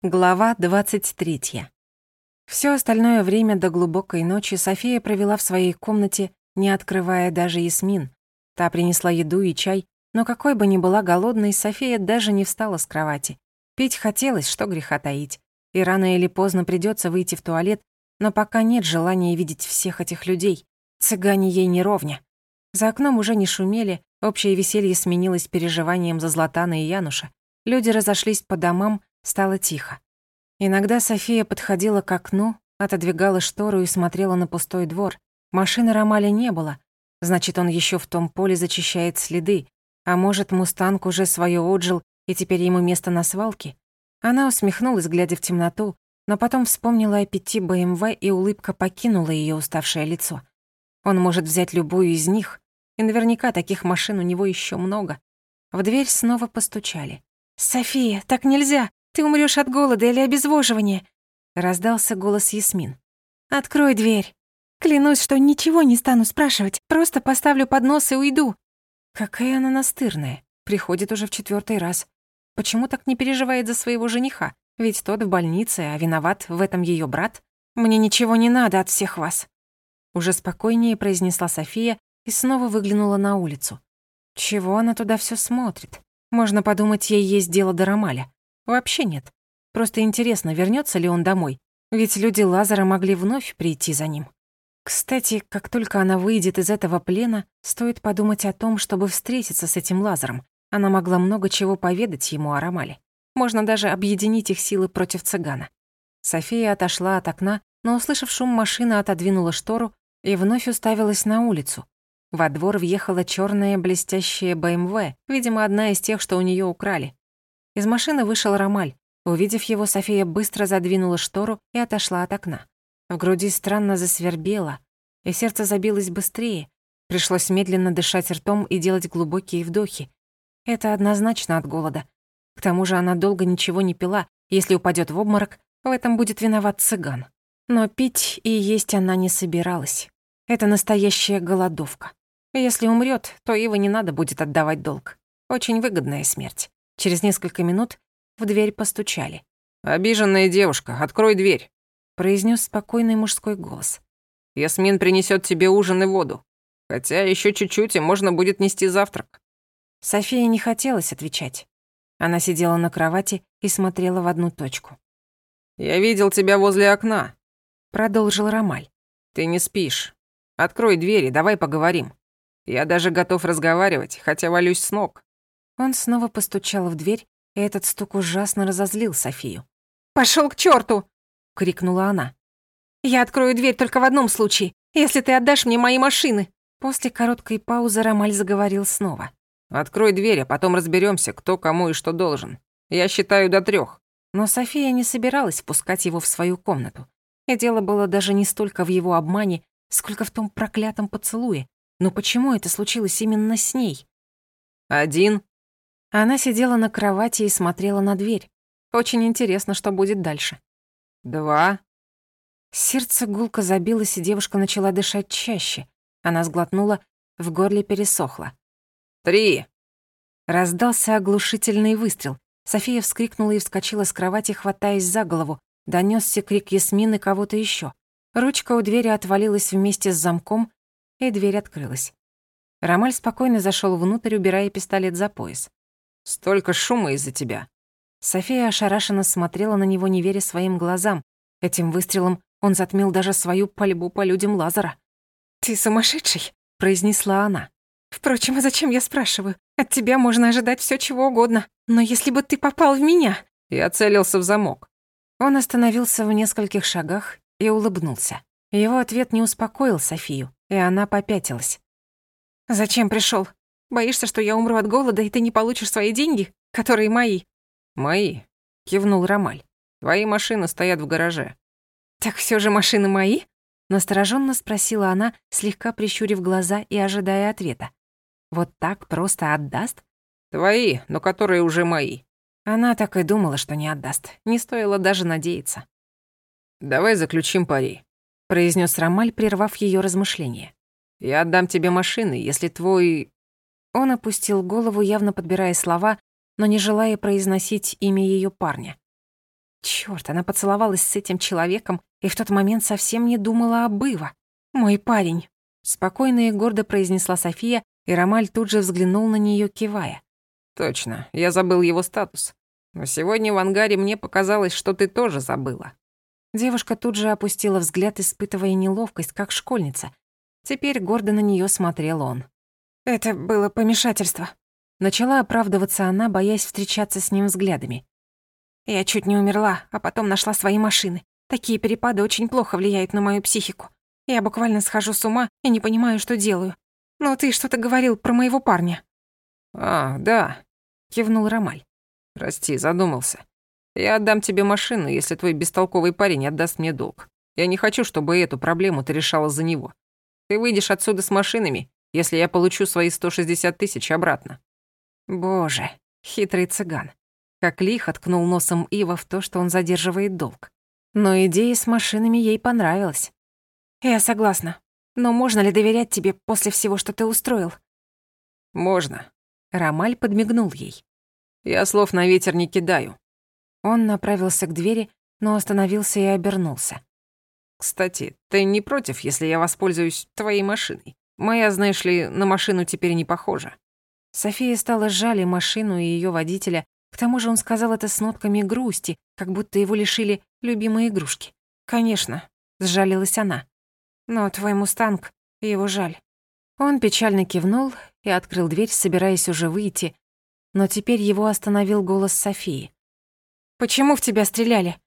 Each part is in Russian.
Глава 23. Всё остальное время до глубокой ночи София провела в своей комнате, не открывая даже Ясмин. Та принесла еду и чай, но какой бы ни была голодной, София даже не встала с кровати. Пить хотелось, что греха таить. И рано или поздно придётся выйти в туалет, но пока нет желания видеть всех этих людей. Цыгане ей не ровня. За окном уже не шумели, общее веселье сменилось переживанием за Златана и Януша. Люди разошлись по домам, стало тихо. Иногда София подходила к окну, отодвигала штору и смотрела на пустой двор. Машины Ромаля не было. Значит, он ещё в том поле зачищает следы. А может, «Мустанг» уже своё отжил, и теперь ему место на свалке? Она усмехнулась, глядя в темноту, но потом вспомнила о 5 БМВ, и улыбка покинула её уставшее лицо. Он может взять любую из них, и наверняка таких машин у него ещё много. В дверь снова постучали. «София, так нельзя! Ты умрёшь от голода или обезвоживания!» Раздался голос Ясмин. «Открой дверь! Клянусь, что ничего не стану спрашивать, просто поставлю поднос и уйду!» Какая она настырная, приходит уже в 4-й раз. Почему так не переживает за своего жениха? Ведь тот в больнице, а виноват в этом её брат. «Мне ничего не надо от всех вас!» Уже спокойнее произнесла София и снова выглянула на улицу. Чего она туда всё смотрит? Можно подумать, ей есть дело до Ромаля. Вообще нет. Просто интересно, вернётся ли он домой. Ведь люди Лазара могли вновь прийти за ним. Кстати, как только она выйдет из этого плена, стоит подумать о том, чтобы встретиться с этим Лазаром. Она могла много чего поведать ему о Ромале. Можно даже объединить их силы против цыгана. София отошла от окна, но, услышав шум машины, отодвинула штору и вновь уставилась на улицу. Во двор въехала чёрная блестящая БМВ, видимо, одна из тех, что у неё украли. Из машины вышел Ромаль. Увидев его, София быстро задвинула штору и отошла от окна. В груди странно засвербело, и сердце забилось быстрее. Пришлось медленно дышать ртом и делать глубокие вдохи. Это однозначно от голода. К тому же она долго ничего не пила. Если упадёт в обморок, в этом будет виноват цыган. Но пить и есть она не собиралась. Это настоящая голодовка. Если умрёт, то Иве не надо будет отдавать долг. Очень выгодная смерть. Через несколько минут в дверь постучали. «Обиженная девушка, открой дверь», — произнёс спокойный мужской голос. «Ясмин принесёт тебе ужин и воду. Хотя ещё чуть-чуть, и можно будет нести завтрак». Софии не хотелось отвечать. Она сидела на кровати и смотрела в одну точку. «Я видел тебя возле окна», — продолжил Ромаль. «Ты не спишь. Открой дверь и давай поговорим. Я даже готов разговаривать, хотя валюсь с ног». Он снова постучал в дверь, и этот стук ужасно разозлил Софию. «Пошёл к чёрту!» — крикнула она. «Я открою дверь только в одном случае, если ты отдашь мне мои машины». После короткой паузы Ромаль заговорил снова. «Открой дверь, а потом разберёмся, кто кому и что должен. Я считаю до 3». Но София не собиралась впускать его в свою комнату. И дело было даже не столько в его обмане, сколько в том проклятом поцелуе. Но почему это случилось именно с ней? 1. Она сидела на кровати и смотрела на дверь. Очень интересно, что будет дальше. 2. Сердце гулко забилось, и девушка начала дышать чаще. Она сглотнула, в горле пересохло. 3. Раздался оглушительный выстрел. София вскрикнула и вскочила с кровати, хватаясь за голову. Донёсся крик Ясмины кого-то ещё. Ручка у двери отвалилась вместе с замком, и дверь открылась. Ромаль спокойно зашёл внутрь, убирая пистолет за пояс. «Столько шума из-за тебя». София ошарашенно смотрела на него, не веря своим глазам. Этим выстрелом он затмил даже свою пальбу по людям Лазара. «Ты сумасшедший?» — произнесла она. «Впрочем, а зачем я спрашиваю? От тебя можно ожидать всё чего угодно. Но если бы ты попал в меня...» Я целился в замок. Он остановился в нескольких шагах и улыбнулся. Его ответ не успокоил Софию, и она попятилась. «Зачем пришёл? Боишься, что я умру от голода, и ты не получишь свои деньги, которые мои?» «Мои», — кивнул Ромаль. «Твои машины стоят в гараже». «Так всё же машины мои?» — настороженно спросила она, слегка прищурив глаза и ожидая ответа. «Вот так просто отдаст?» «Твои, но которые уже мои». Она так и думала, что не отдаст. Не стоило даже надеяться. «Давай заключим пари», — произнёс Ромаль, прервав её размышления. «Я отдам тебе машины, если твой...» Он опустил голову, явно подбирая слова, но не желая произносить имя её парня. Чёрт, она поцеловалась с этим человеком и в тот момент совсем не думала об Ива. «Мой парень», — спокойно и гордо произнесла София, и Ромаль тут же взглянул на неё, кивая. Точно, я забыл его статус. Но сегодня в ангаре мне показалось, что ты тоже забыла. Девушка тут же опустила взгляд, испытывая неловкость, как школьница. Теперь гордо на неё смотрел он. «Это было помешательство». Начала оправдываться она, боясь встречаться с ним взглядами. «Я чуть не умерла, а потом нашла свои машины. Такие перепады очень плохо влияют на мою психику. Я буквально схожу с ума и не понимаю, что делаю. Но ты что-то говорил про моего парня». «А, да», — кивнул Ромаль. «Прости, задумался. Я отдам тебе машину, если твой бестолковый парень отдаст мне долг. Я не хочу, чтобы эту проблему ты решала за него. Ты выйдешь отсюда с машинами, если я получу свои 160 тысяч обратно». Боже, хитрый цыган. Как лихо ткнул носом Ива в то, что он задерживает долг. Но идея с машинами ей понравилась. «Я согласна. Но можно ли доверять тебе после всего, что ты устроил?» «Можно». Ромаль подмигнул ей. «Я слов на ветер не кидаю». Он направился к двери, но остановился и обернулся. «Кстати, ты не против, если я воспользуюсь твоей машиной? Моя, знаешь ли, на машину теперь не похожа». София стала жаль и машину, и её водителя. К тому же он сказал это с нотками грусти, как будто его лишили любимой игрушки. «Конечно», — сжалилась она. «Но твой мустанг, его жаль». Он печально кивнул и открыл дверь, собираясь уже выйти, но теперь его остановил голос Софии. «Почему в тебя стреляли?»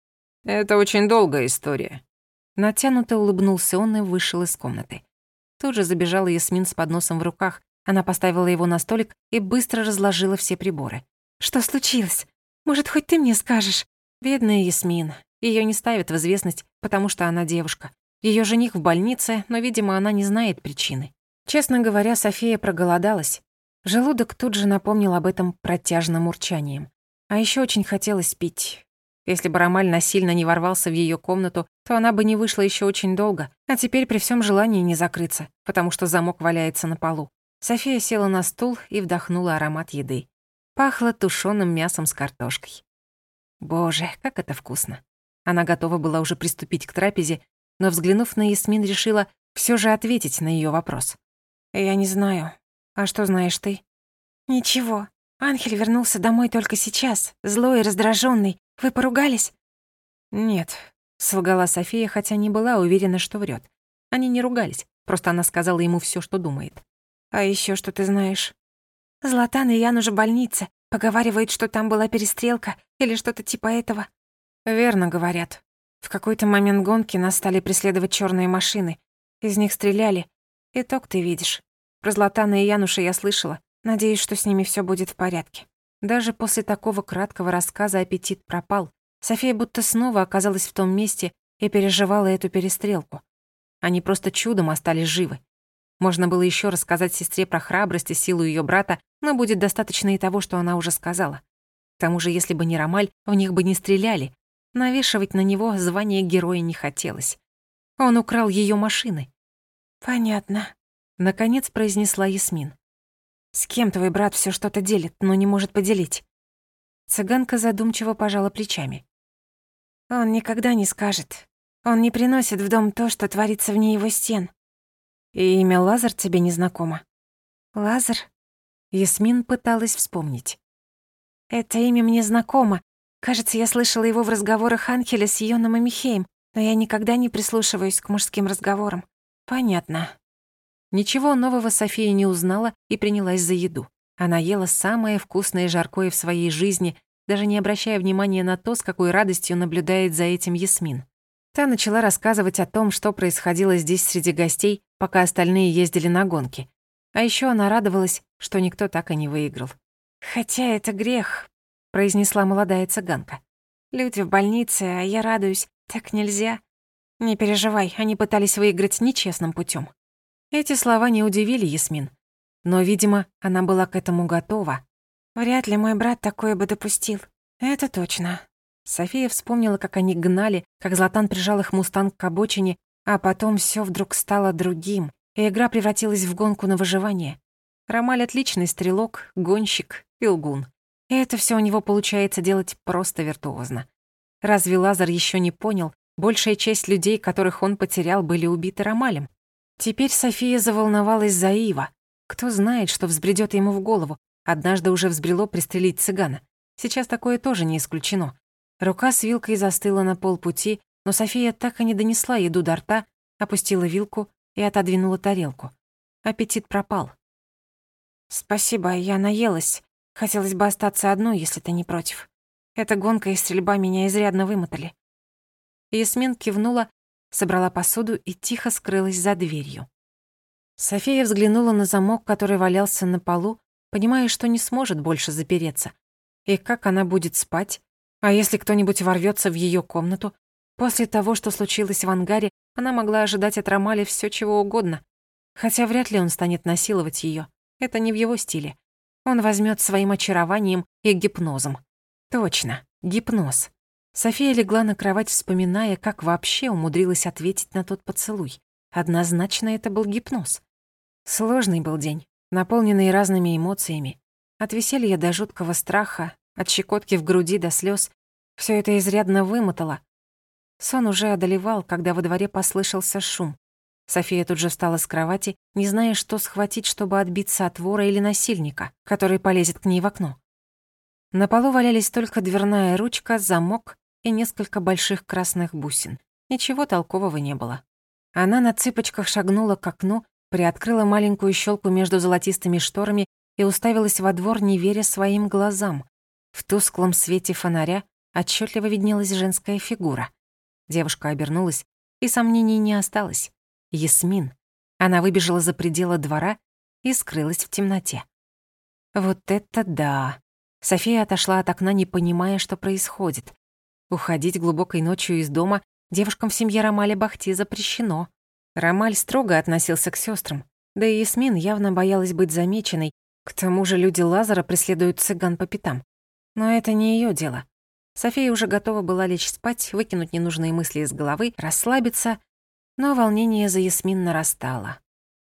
«Это очень долгая история». Натянуто улыбнулся он и вышел из комнаты. Тут же забежала Ясмин с подносом в руках. Она поставила его на столик и быстро разложила все приборы. «Что случилось? Может, хоть ты мне скажешь?» Бедная Ясмин. Её не ставят в известность, потому что она девушка. Её жених в больнице, но, видимо, она не знает причины. Честно говоря, София проголодалась. Желудок тут же напомнил об этом протяжным урчанием. А ещё очень хотелось пить. Если бы Ромаль насильно не ворвался в её комнату, то она бы не вышла ещё очень долго, а теперь при всём желании не закрыться, потому что замок валяется на полу. София села на стул и вдохнула аромат еды. Пахло тушёным мясом с картошкой. Боже, как это вкусно. Она готова была уже приступить к трапезе, но, взглянув на Ясмин, решила всё же ответить на её вопрос. «Я не знаю. А что знаешь ты?» «Ничего. Анхель вернулся домой только сейчас, злой и раздражённый. Вы поругались?» «Нет», — солгала София, хотя не была уверена, что врёт. Они не ругались, просто она сказала ему всё, что думает. «А ещё что ты знаешь?» «Златан и Ян уже в больнице. Поговаривают, что там была перестрелка или что-то типа этого». «Верно говорят. В какой-то момент гонки нас стали преследовать чёрные машины. Из них стреляли. Итог ты видишь. Про Златана и Януша я слышала. Надеюсь, что с ними всё будет в порядке». Даже после такого краткого рассказа аппетит пропал. София будто снова оказалась в том месте и переживала эту перестрелку. Они просто чудом остались живы. Можно было ещё рассказать сестре про храбрость и силу её брата, но будет достаточно и того, что она уже сказала. К тому же, если бы не Ромаль, в них бы не стреляли. Навешивать на него звание героя не хотелось. Он украл её машины. «Понятно», — наконец произнесла Ясмин. «С кем твой брат всё что-то делит, но не может поделить?» Цыганка задумчиво пожала плечами. «Он никогда не скажет. Он не приносит в дом то, что творится вне его стен». «И имя Лазар тебе не знакомо?» «Лазар?» Ясмин пыталась вспомнить. «Это имя мне знакомо. Кажется, я слышала его в разговорах Анхеля с Йоном и Михеем, но я никогда не прислушиваюсь к мужским разговорам». «Понятно». Ничего нового София не узнала и принялась за еду. Она ела самое вкусное и жаркое в своей жизни, даже не обращая внимания на то, с какой радостью наблюдает за этим Ясмин. Та начала рассказывать о том, что происходило здесь среди гостей, пока остальные ездили на гонки. А ещё она радовалась, что никто так и не выиграл. «Хотя это грех», — произнесла молодая цыганка. «Люди в больнице, а я радуюсь. Так нельзя. Не переживай, они пытались выиграть нечестным путём». Эти слова не удивили Ясмин. Но, видимо, она была к этому готова. «Вряд ли мой брат такое бы допустил. Это точно». София вспомнила, как они гнали, как Златан прижал их мустанг к обочине, а потом всё вдруг стало другим, и игра превратилась в гонку на выживание. Ромаль отличный стрелок, гонщик и лгун. И это всё у него получается делать просто виртуозно. Разве Лазар еще не понял, большая часть людей, которых он потерял, были убиты Ромалем? Теперь София заволновалась за Ива. Кто знает, что взбредёт ему в голову. Однажды уже взбрело пристрелить цыгана. Сейчас такое тоже не исключено. Рука с вилкой застыла на полпути, но София так и не донесла еду до рта, опустила вилку и отодвинула тарелку. Аппетит пропал. «Спасибо, я наелась. Хотелось бы остаться одной, если ты не против. Эта гонка и стрельба меня изрядно вымотали». Ясмин кивнула, собрала посуду и тихо скрылась за дверью. София взглянула на замок, который валялся на полу, понимая, что не сможет больше запереться. И как она будет спать? А если кто-нибудь ворвётся в её комнату? После того, что случилось в ангаре, она могла ожидать от Ромали всё чего угодно. Хотя вряд ли он станет насиловать её. Это не в его стиле. Он возьмёт своим очарованием и гипнозом. Точно, гипноз. София легла на кровать, вспоминая, как вообще умудрилась ответить на тот поцелуй. Однозначно это был гипноз. Сложный был день, наполненный разными эмоциями. От веселья до жуткого страха, от щекотки в груди до слёз. Всё это изрядно вымотало. Сон уже одолевал, когда во дворе послышался шум. София тут же встала с кровати, не зная, что схватить, чтобы отбиться от вора или насильника, который полезет к ней в окно. На полу валялись только дверная ручка, замок и несколько больших красных бусин. Ничего толкового не было. Она на цыпочках шагнула к окну, приоткрыла маленькую щелку между золотистыми шторами и уставилась во двор, не веря своим глазам. В тусклом свете фонаря отчетливо виднелась женская фигура. Девушка обернулась, и сомнений не осталось. Ясмин. Она выбежала за пределы двора и скрылась в темноте. Вот это да! София отошла от окна, не понимая, что происходит. Уходить глубокой ночью из дома девушкам в семье Ромаля Бахти запрещено. Ромаль строго относился к сёстрам, да и Ясмин явно боялась быть замеченной. К тому же люди Лазара преследуют цыган по пятам. Но это не её дело. София уже готова была лечь спать, выкинуть ненужные мысли из головы, расслабиться, но волнение за Ясмин нарастало.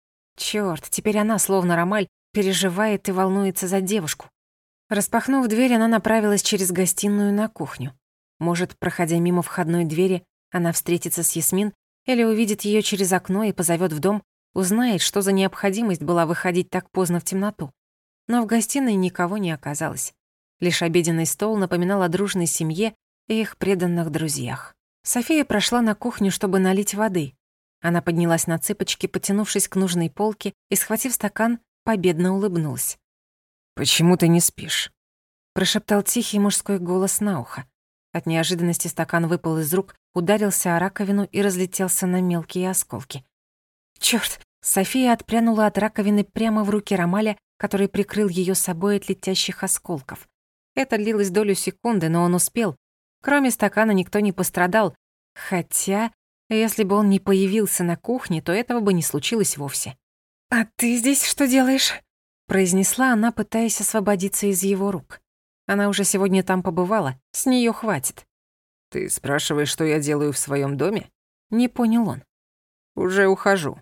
Чёрт, теперь она, словно Ромаль, переживает и волнуется за девушку. Распахнув дверь, она направилась через гостиную на кухню. Может, проходя мимо входной двери, она встретится с Ясмин или увидит её через окно и позовёт в дом, узнает, что за необходимость была выходить так поздно в темноту. Но в гостиной никого не оказалось. Лишь обеденный стол напоминал о дружной семье и их преданных друзьях. София прошла на кухню, чтобы налить воды. Она поднялась на цыпочки, потянувшись к нужной полке и, схватив стакан, победно улыбнулась. «Почему ты не спишь?» Прошептал тихий мужской голос на ухо. От неожиданности стакан выпал из рук, ударился о раковину и разлетелся на мелкие осколки. Чёрт! София отпрянула от раковины прямо в руки Ромаля, который прикрыл её собой от летящих осколков. Это длилось долю секунды, но он успел. Кроме стакана никто не пострадал. Хотя, если бы он не появился на кухне, то этого бы не случилось вовсе. «А ты здесь что делаешь?» произнесла она, пытаясь освободиться из его рук. Она уже сегодня там побывала, с неё хватит. «Ты спрашиваешь, что я делаю в своём доме?» Не понял он. «Уже ухожу».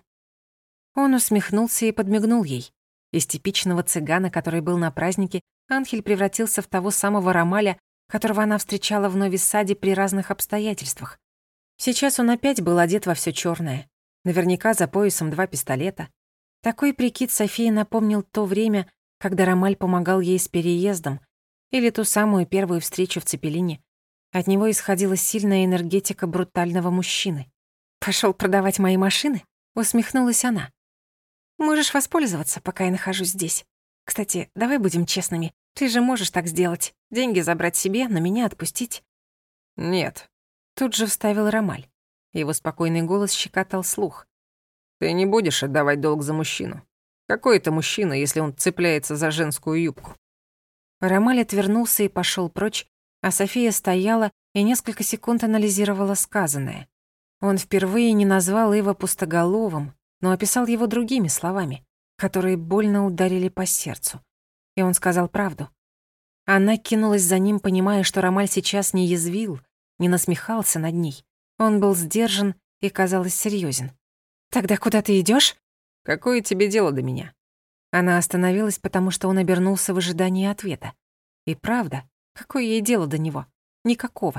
Он усмехнулся и подмигнул ей. Из типичного цыгана, который был на празднике, Анхель превратился в того самого Ромаля, которого она встречала в Нови-Саде при разных обстоятельствах. Сейчас он опять был одет во всё чёрное. Наверняка за поясом 2 пистолета. Такой прикид Софии напомнил то время, когда Ромаль помогал ей с переездом, или ту самую первую встречу в Цепелине. От него исходила сильная энергетика брутального мужчины. «Пошёл продавать мои машины?» — усмехнулась она. «Можешь воспользоваться, пока я нахожусь здесь. Кстати, давай будем честными. Ты же можешь так сделать. Деньги забрать себе, на меня отпустить». «Нет», — тут же вставил Ромаль. Его спокойный голос щекотал слух. «Ты не будешь отдавать долг за мужчину. Какой это мужчина, если он цепляется за женскую юбку?» Ромаль отвернулся и пошёл прочь, а София стояла и несколько секунд анализировала сказанное. Он впервые не назвал Ива пустоголовым, но описал его другими словами, которые больно ударили по сердцу. И он сказал правду. Она кинулась за ним, понимая, что Ромаль сейчас не язвил, не насмехался над ней. Он был сдержан и, казалось, серьёзен. «Тогда куда ты идёшь?» «Какое тебе дело до меня?» Она остановилась, потому что он обернулся в ожидании ответа. И правда, какое ей дело до него? Никакого.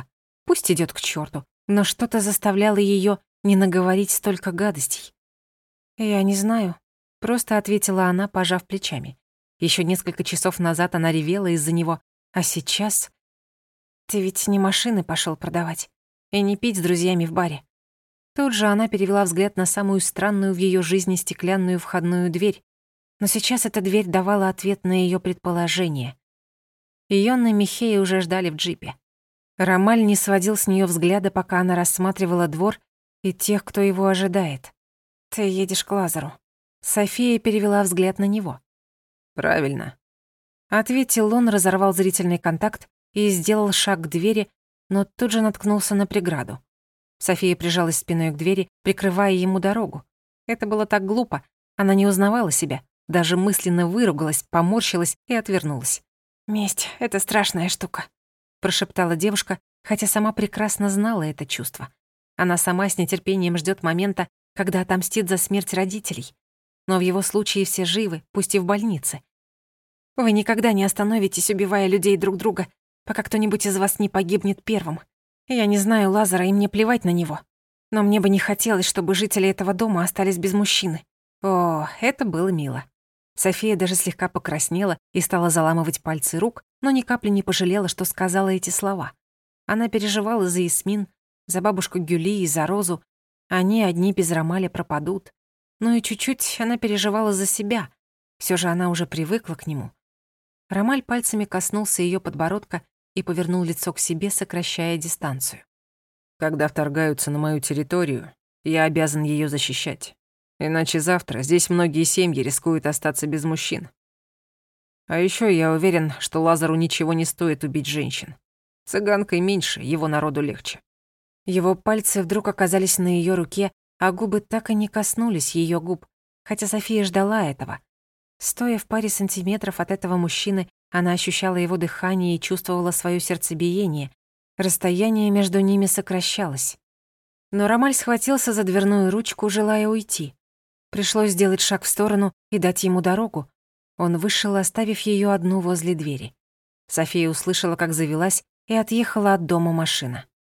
Пусть идёт к чёрту, но что-то заставляло её не наговорить столько гадостей. «Я не знаю», — просто ответила она, пожав плечами. Ещё несколько часов назад она ревела из-за него, а сейчас... «Ты ведь не машины пошёл продавать и не пить с друзьями в баре». Тут же она перевела взгляд на самую странную в её жизни стеклянную входную дверь, но сейчас эта дверь давала ответ на её предположение. Йонна и Михея уже ждали в джипе. Ромаль не сводил с неё взгляда, пока она рассматривала двор и тех, кто его ожидает. «Ты едешь к Лазару». София перевела взгляд на него. «Правильно», — ответил он, разорвал зрительный контакт и сделал шаг к двери, но тут же наткнулся на преграду. София прижалась спиной к двери, прикрывая ему дорогу. Это было так глупо, она не узнавала себя, даже мысленно выругалась, поморщилась и отвернулась. «Месть — это страшная штука», — прошептала девушка, хотя сама прекрасно знала это чувство. Она сама с нетерпением ждёт момента, когда отомстит за смерть родителей. Но в его случае все живы, пусть и в больнице. Вы никогда не остановитесь, убивая людей друг друга, пока кто-нибудь из вас не погибнет первым. Я не знаю Лазара, и мне плевать на него. Но мне бы не хотелось, чтобы жители этого дома остались без мужчины». О, это было мило. София даже слегка покраснела и стала заламывать пальцы рук, но ни капли не пожалела, что сказала эти слова. Она переживала за Ясмин, за бабушку Гюли и за Розу. Они одни без Ромаля пропадут. Но и чуть-чуть она переживала за себя. Всё же она уже привыкла к нему. Ромаль пальцами коснулся её подбородка и повернул лицо к себе, сокращая дистанцию. «Когда вторгаются на мою территорию, я обязан её защищать. Иначе завтра здесь многие семьи рискуют остаться без мужчин. А ещё я уверен, что Лазару ничего не стоит убить женщин. Цыганкой меньше, его народу легче». Его пальцы вдруг оказались на её руке, а губы так и не коснулись её губ, хотя София ждала этого. Стоя в паре сантиметров от этого мужчины, она ощущала его дыхание и чувствовала своё сердцебиение. Расстояние между ними сокращалось. Но Ромаль схватился за дверную ручку, желая уйти. Пришлось сделать шаг в сторону и дать ему дорогу. Он вышел, оставив её одну возле двери. София услышала, как завелась, и отъехала от дома машина.